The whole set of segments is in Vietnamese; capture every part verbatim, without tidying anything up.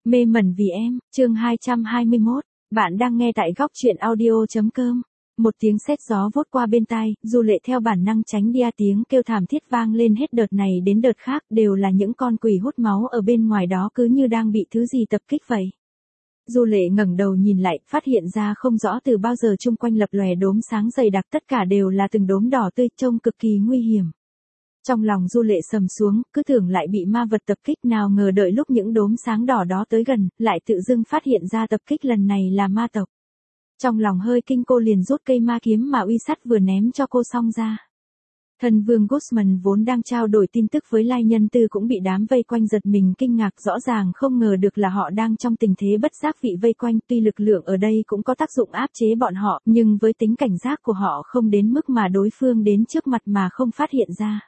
Mê mẩn vì em, chương hai trăm hai mươi mốt, bạn đang nghe tại góc truyện audio.com. Một tiếng sét gió vốt qua bên tai, Du Lệ theo bản năng tránh đi, tiếng kêu thảm thiết vang lên hết đợt này đến đợt khác, đều là những con quỷ hút máu ở bên ngoài đó cứ như đang bị thứ gì tập kích vậy. Du Lệ ngẩng đầu nhìn lại, phát hiện ra không rõ từ bao giờ chung quanh lập lòe đốm sáng dày đặc, tất cả đều là từng đốm đỏ tươi trông cực kỳ nguy hiểm. Trong lòng Du Lệ sầm xuống, cứ tưởng lại bị ma vật tập kích, nào ngờ đợi lúc những đốm sáng đỏ đó tới gần, lại tự dưng phát hiện ra tập kích lần này là ma tộc. Trong lòng hơi kinh, cô liền rút cây ma kiếm mà uy sắt vừa ném cho cô xong ra. Thần vương Guzman vốn đang trao đổi tin tức với Lai Nhân Tư cũng bị đám vây quanh giật mình kinh ngạc, rõ ràng không ngờ được là họ đang trong tình thế bất giác bị vây quanh, tuy lực lượng ở đây cũng có tác dụng áp chế bọn họ, nhưng với tính cảnh giác của họ không đến mức mà đối phương đến trước mặt mà không phát hiện ra.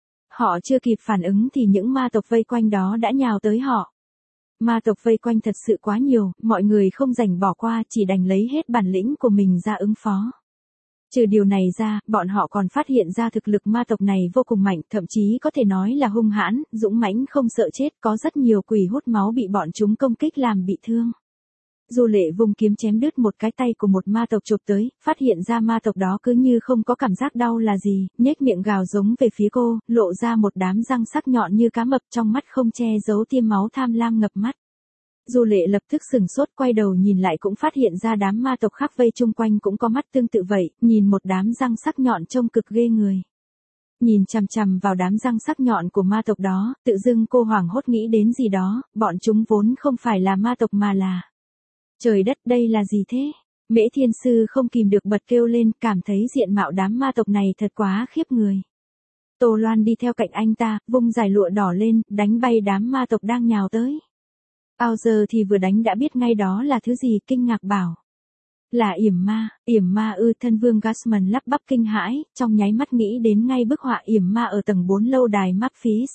Họ chưa kịp phản ứng thì những ma tộc vây quanh đó đã nhào tới họ. Ma tộc vây quanh thật sự quá nhiều, mọi người không rảnh bỏ qua, chỉ đành lấy hết bản lĩnh của mình ra ứng phó. Trừ điều này ra, bọn họ còn phát hiện ra thực lực ma tộc này vô cùng mạnh, thậm chí có thể nói là hung hãn, dũng mãnh không sợ chết, có rất nhiều quỷ hút máu bị bọn chúng công kích làm bị thương. Du Lệ vùng kiếm chém đứt một cái tay của một ma tộc chụp tới, phát hiện ra ma tộc đó cứ như không có cảm giác đau là gì, nhếch miệng gào giống về phía cô, lộ ra một đám răng sắc nhọn như cá mập, trong mắt không che giấu tia máu tham lam ngập mắt. Du Lệ lập tức sửng sốt, quay đầu nhìn lại cũng phát hiện ra đám ma tộc khác vây chung quanh cũng có mắt tương tự vậy, nhìn một đám răng sắc nhọn trông cực ghê người. Nhìn chằm chằm vào đám răng sắc nhọn của ma tộc đó, tự dưng cô hoảng hốt nghĩ đến gì đó, bọn chúng vốn không phải là ma tộc mà là... Trời đất, đây là gì thế? Mễ Thiên Sư không kìm được bật kêu lên, cảm thấy diện mạo đám ma tộc này thật quá khiếp người. Tô Loan đi theo cạnh anh ta, vung dải lụa đỏ lên, đánh bay đám ma tộc đang nhào tới. Bao giờ thì vừa đánh đã biết ngay đó là thứ gì, kinh ngạc bảo. Là yểm ma, yểm ma ư? Thân vương Guzman lắp bắp kinh hãi, trong nháy mắt nghĩ đến ngay bức họa yểm ma ở tầng bốn lâu đài Memphis.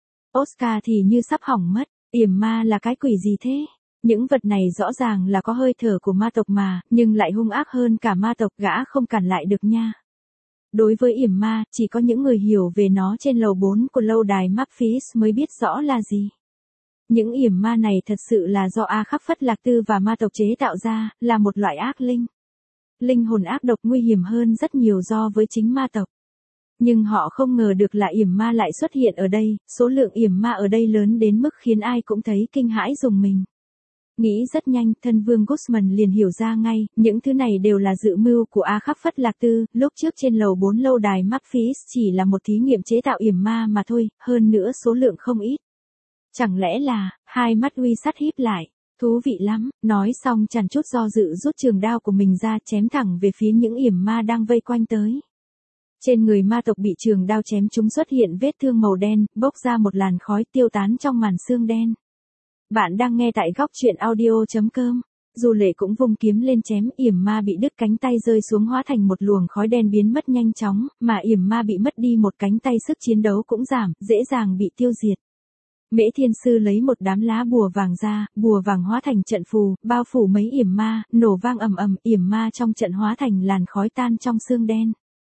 Oscar thì như sắp hỏng mất, yểm ma là cái quỷ gì thế? Những vật này rõ ràng là có hơi thở của ma tộc mà, nhưng lại hung ác hơn cả ma tộc, gã không cản lại được nha. Đối với yểm ma, chỉ có những người hiểu về nó trên lầu bốn của lâu đài Memphis mới biết rõ là gì. Những yểm ma này thật sự là do A Khắc Phất Lạc Tư và ma tộc chế tạo ra, là một loại ác linh. Linh hồn ác độc nguy hiểm hơn rất nhiều so với chính ma tộc. Nhưng họ không ngờ được là yểm ma lại xuất hiện ở đây, số lượng yểm ma ở đây lớn đến mức khiến ai cũng thấy kinh hãi rùng mình. Nghĩ rất nhanh, thân vương Guzman liền hiểu ra ngay, những thứ này đều là dự mưu của A Khắc Phất Lạc Tư, lúc trước trên lầu bốn lâu đài Memphis chỉ là một thí nghiệm chế tạo yểm ma mà thôi, hơn nữa số lượng không ít. Chẳng lẽ là, hai mắt uy sắt híp lại, thú vị lắm, nói xong chẳng chút do dự rút trường đao của mình ra chém thẳng về phía những yểm ma đang vây quanh tới. Trên người ma tộc bị trường đao chém chúng xuất hiện vết thương màu đen, bốc ra một làn khói tiêu tán trong màn sương đen. Bạn đang nghe tại góc truyện audio.com. Du Lệ cũng vung kiếm lên chém, yểm ma bị đứt cánh tay rơi xuống hóa thành một luồng khói đen biến mất nhanh chóng, mà yểm ma bị mất đi một cánh tay sức chiến đấu cũng giảm, dễ dàng bị tiêu diệt. Mễ Thiên Sư lấy một đám lá bùa vàng ra, bùa vàng hóa thành trận phù, bao phủ mấy yểm ma, nổ vang ầm ầm, yểm ma trong trận hóa thành làn khói tan trong sương đen.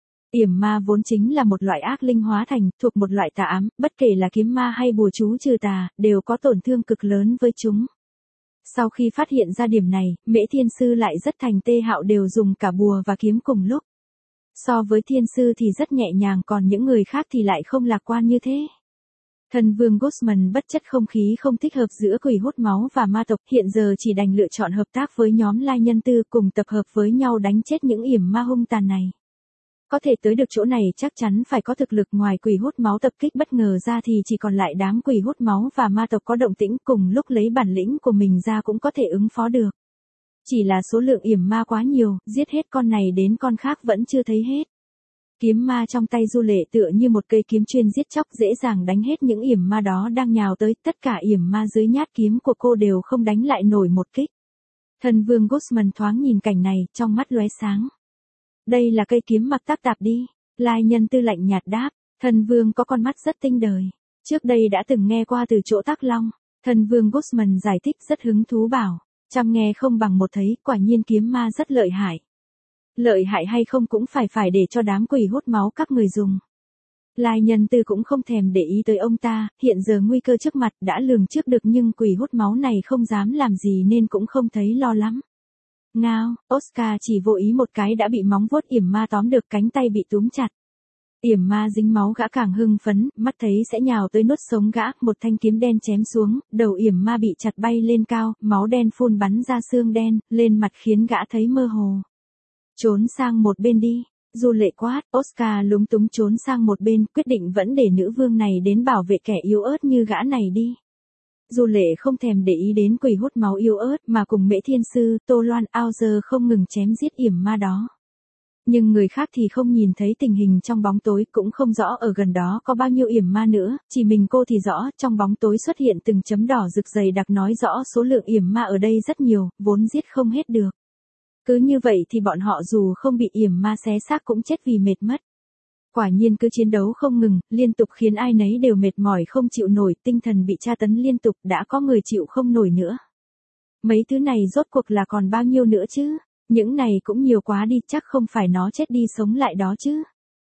Yểm ma vốn chính là một loại ác linh hóa thành, thuộc một loại tà ám, bất kể là kiếm ma hay bùa chú trừ tà, đều có tổn thương cực lớn với chúng. Sau khi phát hiện ra điểm này, Mễ Thiên Sư lại rất thành tê hạo, đều dùng cả bùa và kiếm cùng lúc. So với Thiên Sư thì rất nhẹ nhàng, còn những người khác thì lại không lạc quan như thế. Thần vương Guzman bất chấp không khí không thích hợp giữa quỷ hút máu và ma tộc, hiện giờ chỉ đành lựa chọn hợp tác với nhóm Lai Nhân Tư, cùng tập hợp với nhau đánh chết những yểm ma hung tàn này. Có thể tới được chỗ này chắc chắn phải có thực lực, ngoài quỷ hút máu tập kích bất ngờ ra thì chỉ còn lại đám quỷ hút máu và ma tộc có động tĩnh, cùng lúc lấy bản lĩnh của mình ra cũng có thể ứng phó được. Chỉ là số lượng yểm ma quá nhiều, giết hết con này đến con khác vẫn chưa thấy hết. Kiếm ma trong tay Du Lệ tựa như một cây kiếm chuyên giết chóc, dễ dàng đánh hết những yểm ma đó đang nhào tới, tất cả yểm ma dưới nhát kiếm của cô đều không đánh lại nổi một kích. Thần vương Guzman thoáng nhìn cảnh này, trong mắt lóe sáng. Đây là cây kiếm mặc tác tạp đi. Lai Nhân Tư lạnh nhạt đáp, thần vương có con mắt rất tinh đời. Trước đây đã từng nghe qua từ chỗ Tắc Long. Thần vương Guzman giải thích rất hứng thú bảo, chăm nghe không bằng một thấy, quả nhiên kiếm ma rất lợi hại. Lợi hại hay không cũng phải phải để cho đám quỷ hút máu các người dùng. Lai Nhân Tư cũng không thèm để ý tới ông ta, hiện giờ nguy cơ trước mặt đã lường trước được nhưng quỷ hút máu này không dám làm gì nên cũng không thấy lo lắm. Ngao, Oscar chỉ vô ý một cái đã bị móng vuốt yểm ma tóm được, cánh tay bị túm chặt. Yểm ma dính máu gã càng hưng phấn, mắt thấy sẽ nhào tới nuốt sống gã, một thanh kiếm đen chém xuống, đầu yểm ma bị chặt bay lên cao, máu đen phun bắn ra xương đen, lên mặt khiến gã thấy mơ hồ. Trốn sang một bên đi, Du Lệ quát. Oscar lúng túng trốn sang một bên, quyết định vẫn để nữ vương này đến bảo vệ kẻ yếu ớt như gã này đi. Du Lệ không thèm để ý đến quỷ hút máu yếu ớt mà cùng Mễ Thiên Sư, Tô Loan, Ao Giờ không ngừng chém giết yểm ma đó. Nhưng người khác thì không nhìn thấy tình hình trong bóng tối, cũng không rõ ở gần đó có bao nhiêu yểm ma nữa, chỉ mình cô thì rõ, trong bóng tối xuất hiện từng chấm đỏ rực dày đặc nói rõ số lượng yểm ma ở đây rất nhiều, vốn giết không hết được. Cứ như vậy thì bọn họ dù không bị yểm ma xé xác cũng chết vì mệt mất. Quả nhiên cứ chiến đấu không ngừng, liên tục khiến ai nấy đều mệt mỏi không chịu nổi, tinh thần bị tra tấn liên tục, đã có người chịu không nổi nữa. Mấy thứ này rốt cuộc là còn bao nhiêu nữa chứ? Những này cũng nhiều quá đi, chắc không phải nó chết đi sống lại đó chứ.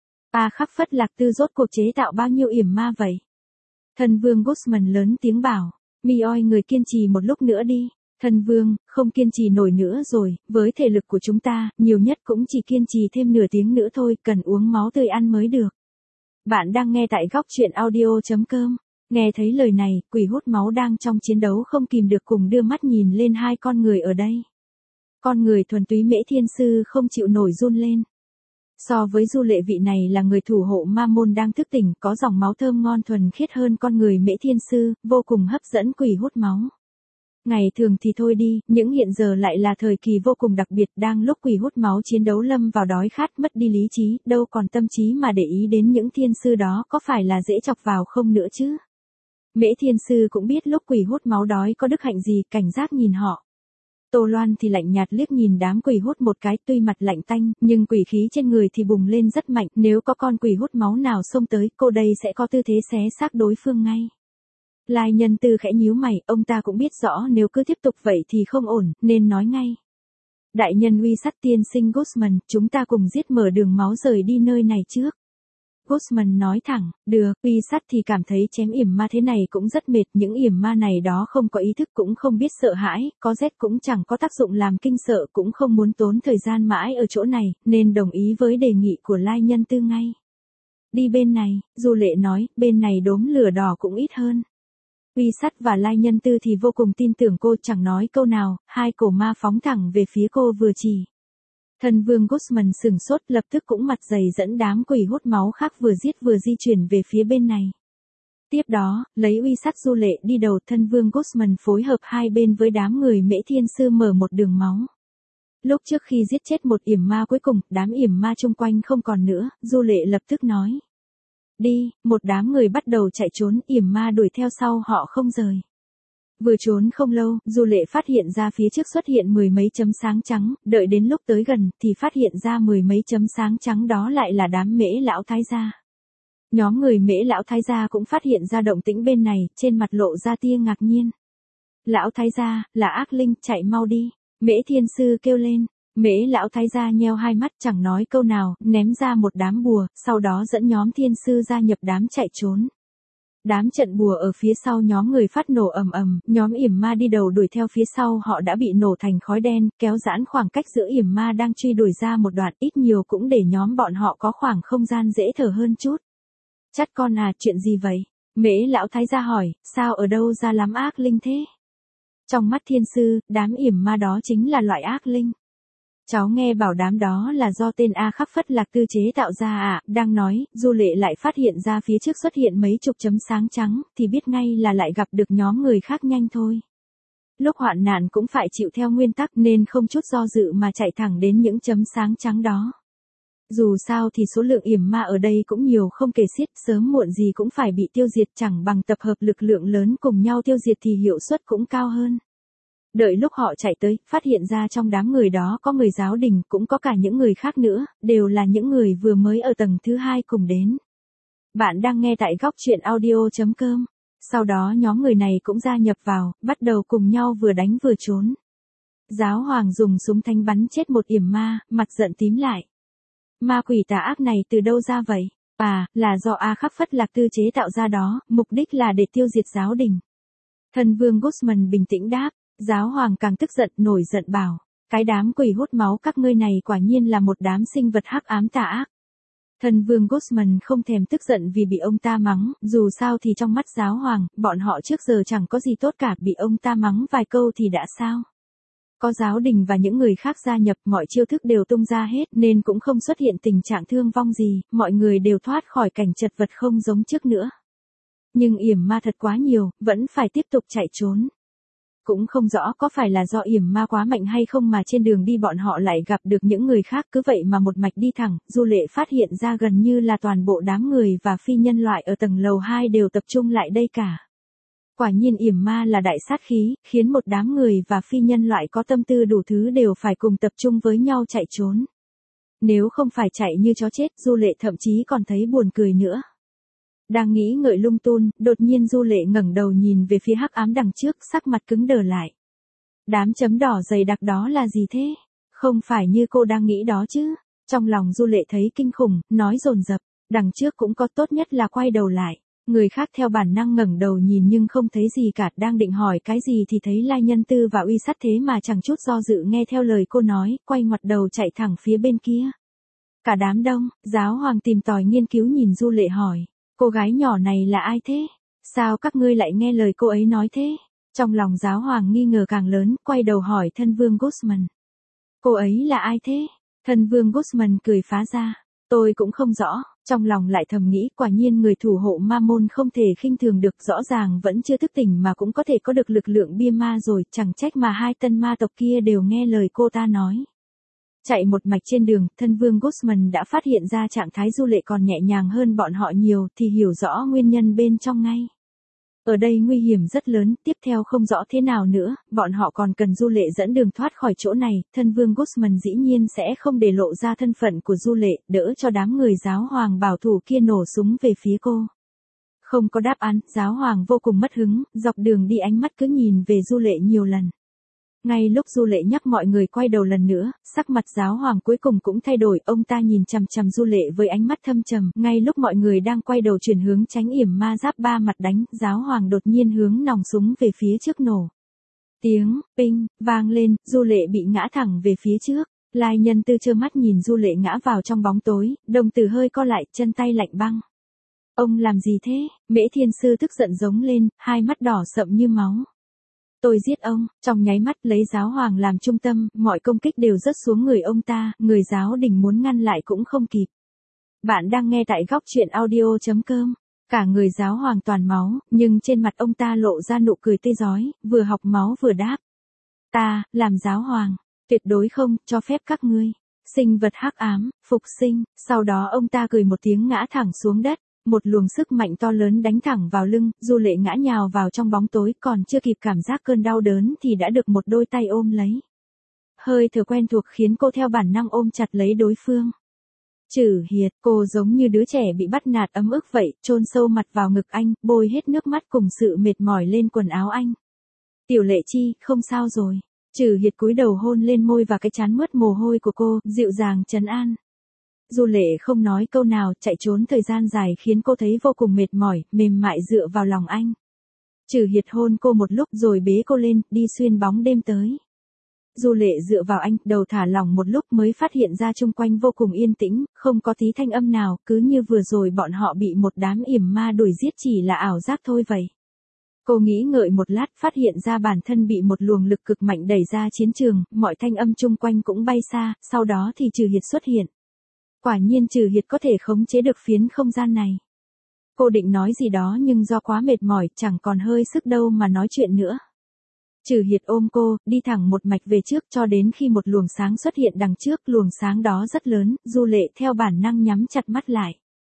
A Khắc Phất Lạc Tư rốt cuộc chế tạo bao nhiêu yểm ma vậy? Thần Vương Guzman lớn tiếng bảo, mi oi người kiên trì một lúc nữa đi. Thần Vương, không kiên trì nổi nữa rồi, với thể lực của chúng ta, nhiều nhất cũng chỉ kiên trì thêm nửa tiếng nữa thôi, cần uống máu tươi ăn mới được. Bạn đang nghe tại góc truyện audio chấm com. Nghe thấy lời này, quỷ hút máu đang trong chiến đấu không kìm được cùng đưa mắt nhìn lên hai con người ở đây. Con người thuần túy Mễ Thiên Sư không chịu nổi run lên. So với Du Lệ, vị này là người thủ hộ ma môn đang thức tỉnh, có dòng máu thơm ngon thuần khiết hơn con người Mễ Thiên Sư, vô cùng hấp dẫn quỷ hút máu. Ngày thường thì thôi đi, những hiện giờ lại là thời kỳ vô cùng đặc biệt, đang lúc quỷ hút máu chiến đấu lâm vào đói khát mất đi lý trí, đâu còn tâm trí mà để ý đến những thiên sư đó có phải là dễ chọc vào không nữa chứ. Mễ Thiên Sư cũng biết lúc quỷ hút máu đói có đức hạnh gì, cảnh giác nhìn họ. Tô Loan thì lạnh nhạt liếc nhìn đám quỷ hút một cái, tuy mặt lạnh tanh, nhưng quỷ khí trên người thì bùng lên rất mạnh, nếu có con quỷ hút máu nào xông tới, cô đây sẽ có tư thế xé xác đối phương ngay. Lai Nhân Tư khẽ nhíu mày, ông ta cũng biết rõ nếu cứ tiếp tục vậy thì không ổn, nên nói ngay. Đại nhân uy sắt tiên sinh Guzman, chúng ta cùng giết mở đường máu rời đi nơi này trước. Guzman nói thẳng, được, uy sắt thì cảm thấy chém yểm ma thế này cũng rất mệt, những yểm ma này đó không có ý thức cũng không biết sợ hãi, có rét cũng chẳng có tác dụng làm kinh sợ, cũng không muốn tốn thời gian mãi ở chỗ này, nên đồng ý với đề nghị của Lai Nhân Tư ngay. Đi bên này, Du Lệ nói, bên này đốm lửa đỏ cũng ít hơn. Uy Sắt và Lai Nhân Tư thì vô cùng tin tưởng cô, chẳng nói câu nào, hai cổ ma phóng thẳng về phía cô vừa chỉ. Thần Vương Guzman sửng sốt, lập tức cũng mặt dày dẫn đám quỷ hút máu khác vừa giết vừa di chuyển về phía bên này. Tiếp đó, lấy Uy Sắt Du Lệ đi đầu, Thần Vương Guzman phối hợp hai bên với đám người Mễ Thiên Sư mở một đường máu. Lúc trước khi giết chết một yểm ma cuối cùng, đám yểm ma chung quanh không còn nữa, Du Lệ lập tức nói. Đi, một đám người bắt đầu chạy trốn, yểm ma đuổi theo sau họ không rời. Vừa trốn không lâu, Du Lệ phát hiện ra phía trước xuất hiện mười mấy chấm sáng trắng, đợi đến lúc tới gần thì phát hiện ra mười mấy chấm sáng trắng đó lại là đám Mễ lão thái gia. Nhóm người Mễ lão thái gia cũng phát hiện ra động tĩnh bên này, trên mặt lộ ra tia ngạc nhiên. Lão thái gia, là ác linh, chạy mau đi, Mễ Thiên Sư kêu lên. Mễ lão thái gia nheo hai mắt chẳng nói câu nào, ném ra một đám bùa, sau đó dẫn nhóm thiên sư gia nhập đám chạy trốn. Đám trận bùa ở phía sau nhóm người phát nổ ầm ầm, nhóm yểm ma đi đầu đuổi theo phía sau họ đã bị nổ thành khói đen, kéo giãn khoảng cách giữa yểm ma đang truy đuổi ra một đoạn, ít nhiều cũng để nhóm bọn họ có khoảng không gian dễ thở hơn chút. Chắt con à, chuyện gì vậy? Mễ lão thái gia hỏi, sao ở đâu ra lắm ác linh thế? Trong mắt thiên sư, đám yểm ma đó chính là loại ác linh. Cháu nghe bảo đám đó là do tên A Khắc Phất Lạc Tư chế tạo ra à, đang nói, Du Lệ lại phát hiện ra phía trước xuất hiện mấy chục chấm sáng trắng, thì biết ngay là lại gặp được nhóm người khác nhanh thôi. Lúc hoạn nạn cũng phải chịu theo nguyên tắc nên không chút do dự mà chạy thẳng đến những chấm sáng trắng đó. Dù sao thì số lượng yểm ma ở đây cũng nhiều không kể xiết, sớm muộn gì cũng phải bị tiêu diệt, chẳng bằng tập hợp lực lượng lớn cùng nhau tiêu diệt thì hiệu suất cũng cao hơn. Đợi lúc họ chạy tới, phát hiện ra trong đám người đó có người giáo đình, cũng có cả những người khác nữa, đều là những người vừa mới ở tầng thứ hai cùng đến. Bạn đang nghe tại góc truyện audio chấm com. Sau đó nhóm người này cũng gia nhập vào, bắt đầu cùng nhau vừa đánh vừa trốn. Giáo hoàng dùng súng thanh bắn chết một yểm ma, mặt giận tím lại. Ma quỷ tà ác này từ đâu ra vậy? À, là do A Khắc Phất Lạc Tư chế tạo ra đó, mục đích là để tiêu diệt giáo đình. Thân vương Guzman bình tĩnh đáp, giáo hoàng càng tức giận nổi giận bảo, cái đám quỷ hút máu các ngươi này quả nhiên là một đám sinh vật hắc ám tà ác. Thân vương Guzman không thèm tức giận vì bị ông ta mắng, dù sao thì trong mắt giáo hoàng, bọn họ trước giờ chẳng có gì tốt cả, bị ông ta mắng vài câu thì đã sao. Có giáo đình và những người khác gia nhập, mọi chiêu thức đều tung ra hết nên cũng không xuất hiện tình trạng thương vong gì, mọi người đều thoát khỏi cảnh chật vật không giống trước nữa. Nhưng yểm ma thật quá nhiều, vẫn phải tiếp tục chạy trốn. Cũng không rõ có phải là do yểm ma quá mạnh hay không mà trên đường đi bọn họ lại gặp được những người khác, cứ vậy mà một mạch đi thẳng, Du Lệ phát hiện ra gần như là toàn bộ đám người và phi nhân loại ở tầng lầu hai đều tập trung lại đây cả. Quả nhiên yểm ma là đại sát khí, khiến một đám người và phi nhân loại có tâm tư đủ thứ đều phải cùng tập trung với nhau chạy trốn. Nếu không phải chạy như chó chết, Du Lệ thậm chí còn thấy buồn cười nữa. Đang nghĩ ngợi lung tung, đột nhiên Du Lệ ngẩng đầu nhìn về phía hắc ám đằng trước, sắc mặt cứng đờ lại. Đám chấm đỏ dày đặc đó là gì thế? Không phải như cô đang nghĩ đó chứ? Trong lòng Du Lệ thấy kinh khủng, nói dồn dập, đằng trước cũng có, tốt nhất là quay đầu lại. Người khác theo bản năng ngẩng đầu nhìn nhưng không thấy gì cả, đang định hỏi cái gì thì thấy Lai Nhân Tư và Uy Sắt thế mà chẳng chút do dự nghe theo lời cô nói, quay ngoặt đầu chạy thẳng phía bên kia. Cả đám đông, giáo hoàng tìm tòi nghiên cứu nhìn Du Lệ hỏi, cô gái nhỏ này là ai thế? Sao các ngươi lại nghe lời cô ấy nói thế? Trong lòng giáo hoàng nghi ngờ càng lớn, quay đầu hỏi thân vương Guzman. Cô ấy là ai thế? Thân vương Guzman cười phá ra, tôi cũng không rõ. Trong lòng lại thầm nghĩ, quả nhiên người thủ hộ ma môn không thể khinh thường được, rõ ràng vẫn chưa thức tỉnh mà cũng có thể có được lực lượng bia ma rồi, chẳng trách mà hai tân ma tộc kia đều nghe lời cô ta nói. Chạy một mạch trên đường, thân vương Guzman đã phát hiện ra trạng thái Du Lệ còn nhẹ nhàng hơn bọn họ nhiều, thì hiểu rõ nguyên nhân bên trong ngay. Ở đây nguy hiểm rất lớn, tiếp theo không rõ thế nào nữa, bọn họ còn cần Du Lệ dẫn đường thoát khỏi chỗ này, thân vương Guzman dĩ nhiên sẽ không để lộ ra thân phận của Du Lệ, đỡ cho đám người giáo hoàng bảo thủ kia nổ súng về phía cô. Không có đáp án, giáo hoàng vô cùng mất hứng, dọc đường đi ánh mắt cứ nhìn về Du Lệ nhiều lần. Ngay lúc Du Lệ nhắc mọi người quay đầu lần nữa, sắc mặt giáo hoàng cuối cùng cũng thay đổi, ông ta nhìn chằm chằm Du Lệ với ánh mắt thâm trầm, ngay lúc mọi người đang quay đầu chuyển hướng tránh yểm ma giáp ba mặt đánh, giáo hoàng đột nhiên hướng nòng súng về phía trước nổ. Tiếng, ping, vang lên, Du Lệ bị ngã thẳng về phía trước, Lai Nhân Tư trơ mắt nhìn Du Lệ ngã vào trong bóng tối, đồng tử hơi co lại, chân tay lạnh băng. Ông làm gì thế? Mễ Thiên Sư tức giận giống lên, hai mắt đỏ sậm như máu. Tôi giết ông, trong nháy mắt lấy giáo hoàng làm trung tâm, mọi công kích đều rớt xuống người ông ta, người giáo đình muốn ngăn lại cũng không kịp. Bạn đang nghe tại góc truyện audio chấm com. Cả người giáo hoàng toàn máu, nhưng trên mặt ông ta lộ ra nụ cười tươi rói, vừa học máu vừa đáp. Ta, làm giáo hoàng, tuyệt đối không cho phép các ngươi. Sinh vật hắc ám, phục sinh, sau đó ông ta cười một tiếng ngã thẳng xuống đất. Một luồng sức mạnh to lớn đánh thẳng vào lưng, Du Lệ ngã nhào vào trong bóng tối, còn chưa kịp cảm giác cơn đau đớn thì đã được một đôi tay ôm lấy. Hơi thở quen thuộc khiến cô theo bản năng ôm chặt lấy đối phương. Trử Hiệt, cô giống như đứa trẻ bị bắt nạt ấm ức vậy, chôn sâu mặt vào ngực anh, bôi hết nước mắt cùng sự mệt mỏi lên quần áo anh. Tiểu Lệ Chi, không sao rồi. Trử Hiệt cúi đầu hôn lên môi và cái trán mướt mồ hôi của cô, dịu dàng trấn an. Du Lệ không nói câu nào, chạy trốn thời gian dài khiến cô thấy vô cùng mệt mỏi, mềm mại dựa vào lòng anh. Trử Hiệt hôn cô một lúc rồi bế cô lên, đi xuyên bóng đêm tới. Du Lệ dựa vào anh, đầu thả lỏng một lúc mới phát hiện ra chung quanh vô cùng yên tĩnh, không có tí thanh âm nào, cứ như vừa rồi bọn họ bị một đám yểm ma đuổi giết chỉ là ảo giác thôi vậy. Cô nghĩ ngợi một lát, phát hiện ra bản thân bị một luồng lực cực mạnh đẩy ra chiến trường, mọi thanh âm chung quanh cũng bay xa, sau đó thì Trử Hiệt xuất hiện. Quả nhiên Trử Hiệt có thể khống chế được phiến không gian này. Cô định nói gì đó nhưng do quá mệt mỏi, chẳng còn hơi sức đâu mà nói chuyện nữa. Trử Hiệt ôm cô, đi thẳng một mạch về trước cho đến khi một luồng sáng xuất hiện đằng trước, luồng sáng đó rất lớn, Du Lệ theo bản năng nhắm chặt mắt lại.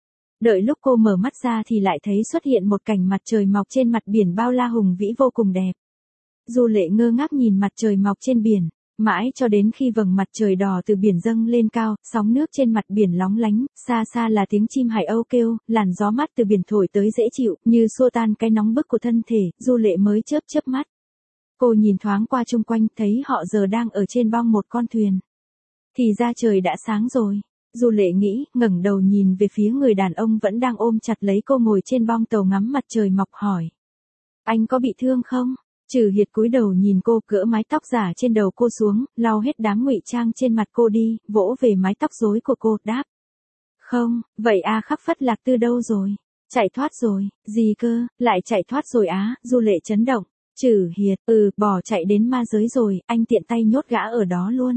Đợi lúc cô mở mắt ra thì lại thấy xuất hiện một cảnh mặt trời mọc trên mặt biển bao la hùng vĩ vô cùng đẹp. Du Lệ ngơ ngác nhìn mặt trời mọc trên biển. Mãi cho đến khi vầng mặt trời đỏ từ biển dâng lên cao, sóng nước trên mặt biển lóng lánh, xa xa là tiếng chim hải âu kêu, làn gió mát từ biển thổi tới dễ chịu, như xua tan cái nóng bức của thân thể, Du Lệ mới chớp chớp mắt. Cô nhìn thoáng qua chung quanh, thấy họ giờ đang ở trên bong một con thuyền. Thì ra trời đã sáng rồi. Du Lệ nghĩ, ngẩng đầu nhìn về phía người đàn ông vẫn đang ôm chặt lấy cô ngồi trên bong tàu ngắm mặt trời mọc hỏi. Anh có bị thương không? Trừ Hiệt cúi đầu nhìn cô, cỡ mái tóc giả trên đầu cô xuống, lau hết đám ngụy trang trên mặt cô đi, vỗ về mái tóc rối của cô, đáp. Không, vậy A Khắc Phất Lạc Tư đâu rồi? Chạy thoát rồi, gì cơ, lại chạy thoát rồi á? Du Lệ chấn động. Trừ Hiệt, ừ, bỏ chạy đến ma giới rồi, anh tiện tay nhốt gã ở đó luôn.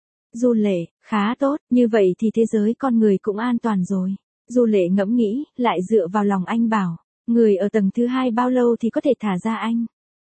Du Lệ, khá tốt, như vậy thì thế giới con người cũng an toàn rồi. Du Lệ ngẫm nghĩ, lại dựa vào lòng anh bảo, người ở tầng thứ hai bao lâu thì có thể thả ra anh?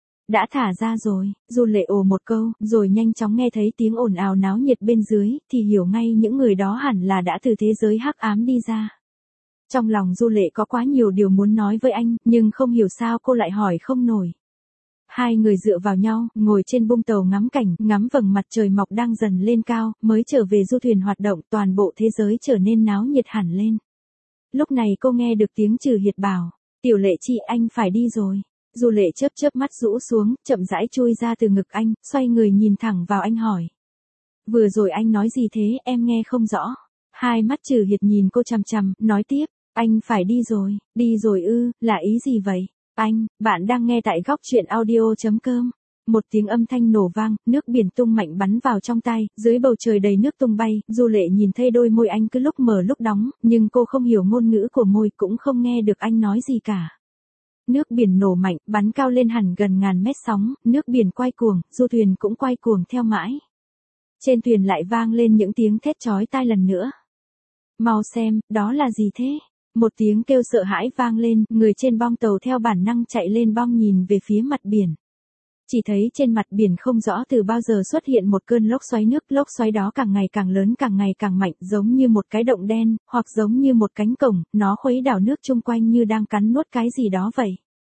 Đã thả ra rồi. Du Lệ ồ một câu, rồi nhanh chóng nghe thấy tiếng ồn ào náo nhiệt bên dưới, thì hiểu ngay những người đó hẳn là đã từ thế giới hắc ám đi ra. Trong lòng Du Lệ có quá nhiều điều muốn nói với anh, nhưng không hiểu sao cô lại hỏi không nổi. Hai người dựa vào nhau, ngồi trên bung tàu ngắm cảnh, ngắm vầng mặt trời mọc đang dần lên cao, mới trở về du thuyền hoạt động, toàn bộ thế giới trở nên náo nhiệt hẳn lên. Lúc này cô nghe được tiếng Trừ Hiệt bảo, Tiểu Lệ Chi, anh phải đi rồi. Du Lệ chớp chớp mắt rũ xuống, chậm rãi chui ra từ ngực anh, xoay người nhìn thẳng vào anh hỏi. Vừa rồi anh nói gì thế, em nghe không rõ. Hai mắt Trừ Hiệt nhìn cô chằm chằm, nói tiếp, anh phải đi rồi, đi rồi ư, là ý gì vậy? Anh, bạn đang nghe tại góc truyện audio chấm com. Một tiếng âm thanh nổ vang, nước biển tung mạnh bắn vào trong tai, dưới bầu trời đầy nước tung bay, Du Lệ nhìn thấy đôi môi anh cứ lúc mở lúc đóng, nhưng cô không hiểu ngôn ngữ của môi, cũng không nghe được anh nói gì cả. Nước biển nổ mạnh, bắn cao lên hẳn gần ngàn mét sóng, nước biển quay cuồng, du thuyền cũng quay cuồng theo mãi. Trên thuyền lại vang lên những tiếng thét chói tai lần nữa. Mau xem, đó là gì thế? Một tiếng kêu sợ hãi vang lên, người trên bong tàu theo bản năng chạy lên bong nhìn về phía mặt biển. Chỉ thấy trên mặt biển không rõ từ bao giờ xuất hiện một cơn lốc xoáy nước, lốc xoáy đó càng ngày càng lớn, càng ngày càng mạnh, giống như một cái động đen, hoặc giống như một cánh cổng, nó khuấy đảo nước chung quanh như đang cắn nuốt cái gì đó vậy.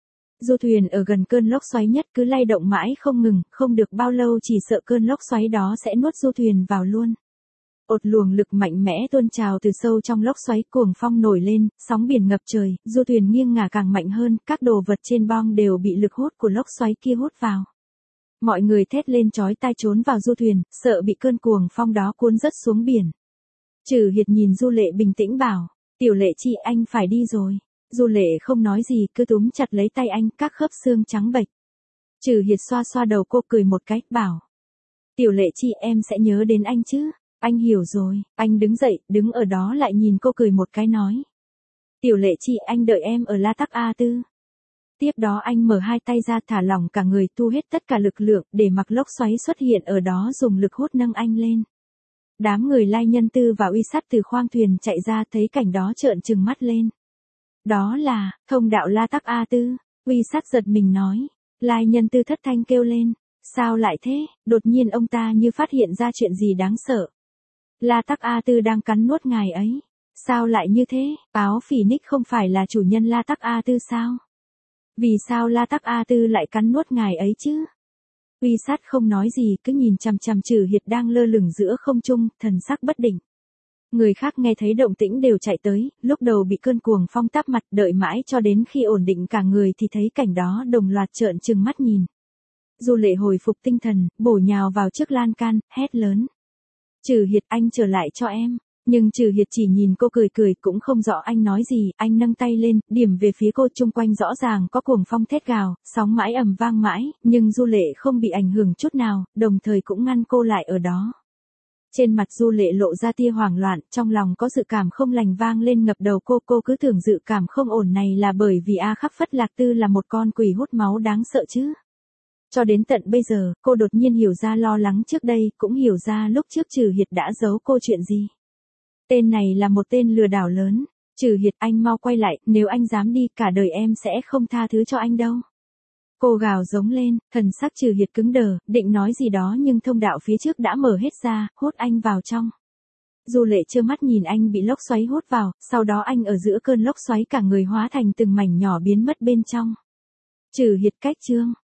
Du thuyền ở gần cơn lốc xoáy nhất cứ lay động mãi không ngừng, không được bao lâu chỉ sợ cơn lốc xoáy đó sẽ nuốt du thuyền vào luôn. Một luồng lực mạnh mẽ tuôn trào từ sâu trong lốc xoáy, cuồng phong nổi lên, sóng biển ngập trời, du thuyền nghiêng ngả càng mạnh hơn, các đồ vật trên bong đều bị lực hút của lốc xoáy kia hút vào. Mọi người thét lên chói tai trốn vào du thuyền, sợ bị cơn cuồng phong đó cuốn rớt xuống biển. Trừ Hiệt nhìn Du Lệ bình tĩnh bảo, Tiểu Lệ Chi, anh phải đi rồi. Du Lệ không nói gì, cứ túm chặt lấy tay anh, các khớp xương trắng bệch. Trừ Hiệt xoa xoa đầu cô, cười một cái, bảo, Tiểu Lệ Chi, em sẽ nhớ đến anh chứ. Anh hiểu rồi. Anh đứng dậy, đứng ở đó lại nhìn cô cười một cái nói, Tiểu Lệ Chi, anh đợi em ở La Tắc A Tư. Tiếp đó anh mở hai tay ra, thả lỏng cả người, thu hết tất cả lực lượng, để mặc lốc xoáy xuất hiện ở đó dùng lực hút nâng anh lên. Đám người Lai Nhân Tư và Uy Sắt từ khoang thuyền chạy ra, thấy cảnh đó trợn trừng mắt lên. Đó là thông đạo La Tắc A Tư. Uy Sắt giật mình nói. Lai Nhân Tư thất thanh kêu lên, sao lại thế? Đột nhiên ông ta như phát hiện ra chuyện gì đáng sợ. La Tắc A Tư đang cắn nuốt ngài ấy. Sao lại như thế? Áo Phỉ Ních không phải là chủ nhân La Tắc A Tư sao? Vì sao La Tắc A Tư lại cắn nuốt ngài ấy chứ? Uy Sát không nói gì, cứ nhìn chằm chằm Trừ Hiệt đang lơ lửng giữa không trung, thần sắc bất định. Người khác nghe thấy động tĩnh đều chạy tới, lúc đầu bị cơn cuồng phong táp mặt, đợi mãi cho đến khi ổn định cả người thì thấy cảnh đó đồng loạt trợn trừng mắt nhìn. Du Lệ hồi phục tinh thần, bổ nhào vào trước lan can, hét lớn. Trừ Hiệt, anh trở lại cho em. Nhưng Trừ Hiệt chỉ nhìn cô cười cười, cũng không rõ anh nói gì, anh nâng tay lên, điểm về phía cô, chung quanh rõ ràng có cuồng phong thét gào, sóng mãi ầm vang mãi, nhưng Du Lệ không bị ảnh hưởng chút nào, đồng thời cũng ngăn cô lại ở đó. Trên mặt Du Lệ lộ ra tia hoảng loạn, trong lòng có dự cảm không lành vang lên ngập đầu cô, cô cứ tưởng dự cảm không ổn này là bởi vì A Khắc Phất Lạc Tư là một con quỷ hút máu đáng sợ chứ. Cho đến tận bây giờ, cô đột nhiên hiểu ra lo lắng trước đây, cũng hiểu ra lúc trước Trừ Hiệt đã giấu cô chuyện gì. Tên này là một tên lừa đảo lớn. Trừ Hiệt, anh mau quay lại, nếu anh dám đi, cả đời em sẽ không tha thứ cho anh đâu. Cô gào giống lên, thần sắc Trừ Hiệt cứng đờ, định nói gì đó nhưng thông đạo phía trước đã mở hết ra, hút anh vào trong. Du Lệ trơ mắt nhìn anh bị lốc xoáy hút vào, sau đó anh ở giữa cơn lốc xoáy cả người hóa thành từng mảnh nhỏ biến mất bên trong. Trừ Hiệt cách chương.